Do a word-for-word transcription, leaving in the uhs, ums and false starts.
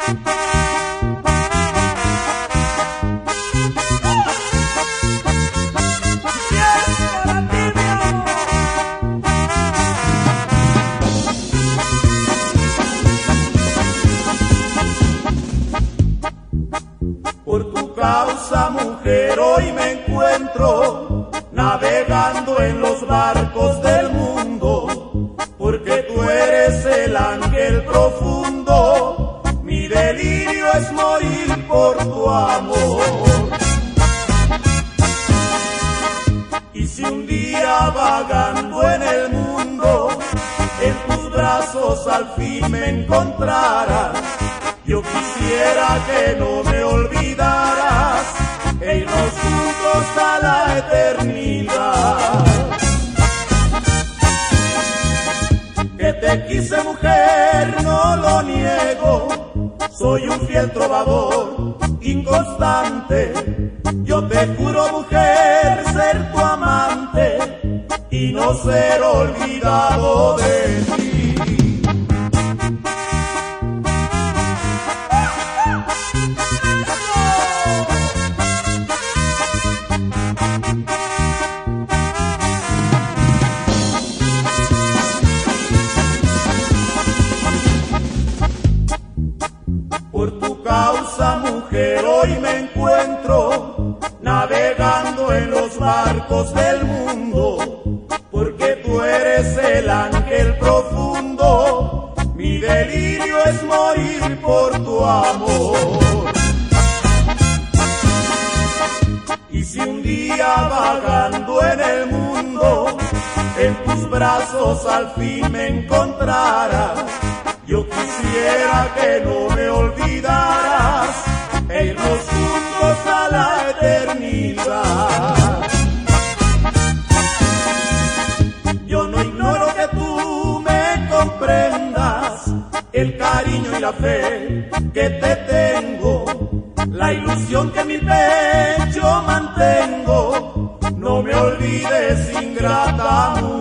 Por tu causa, mujer, hoy me encuentro navegando en los barcos del mundo, porque tú eres el ángel profundo, mi delirio es morir por tu amor. Y si un día vagando en el mundo, en tus brazos al fin me encontrara, yo quisiera que no me olvidaras e irnos juntos a la eternidad. Que te quise, mujer, no lo niego, soy un fiel trovador inconstante. Yo te juro, mujer, ser tu amante y no ser olvidado de ti. Por tu causa, mujer, hoy me encuentro navegando en los barcos del mundo, porque tú eres el ángel profundo, mi delirio es morir por tu amor. Y si un día vagando en el mundo, en tus brazos al fin me encontrara, yo quisiera que no me olvidaras e irnos juntos a la eternidad. Yo no ignoro que tú me comprendas el cariño y la fe que te tengo, la ilusión que en mi pecho mantengo. No me olvides, ingrata mujer.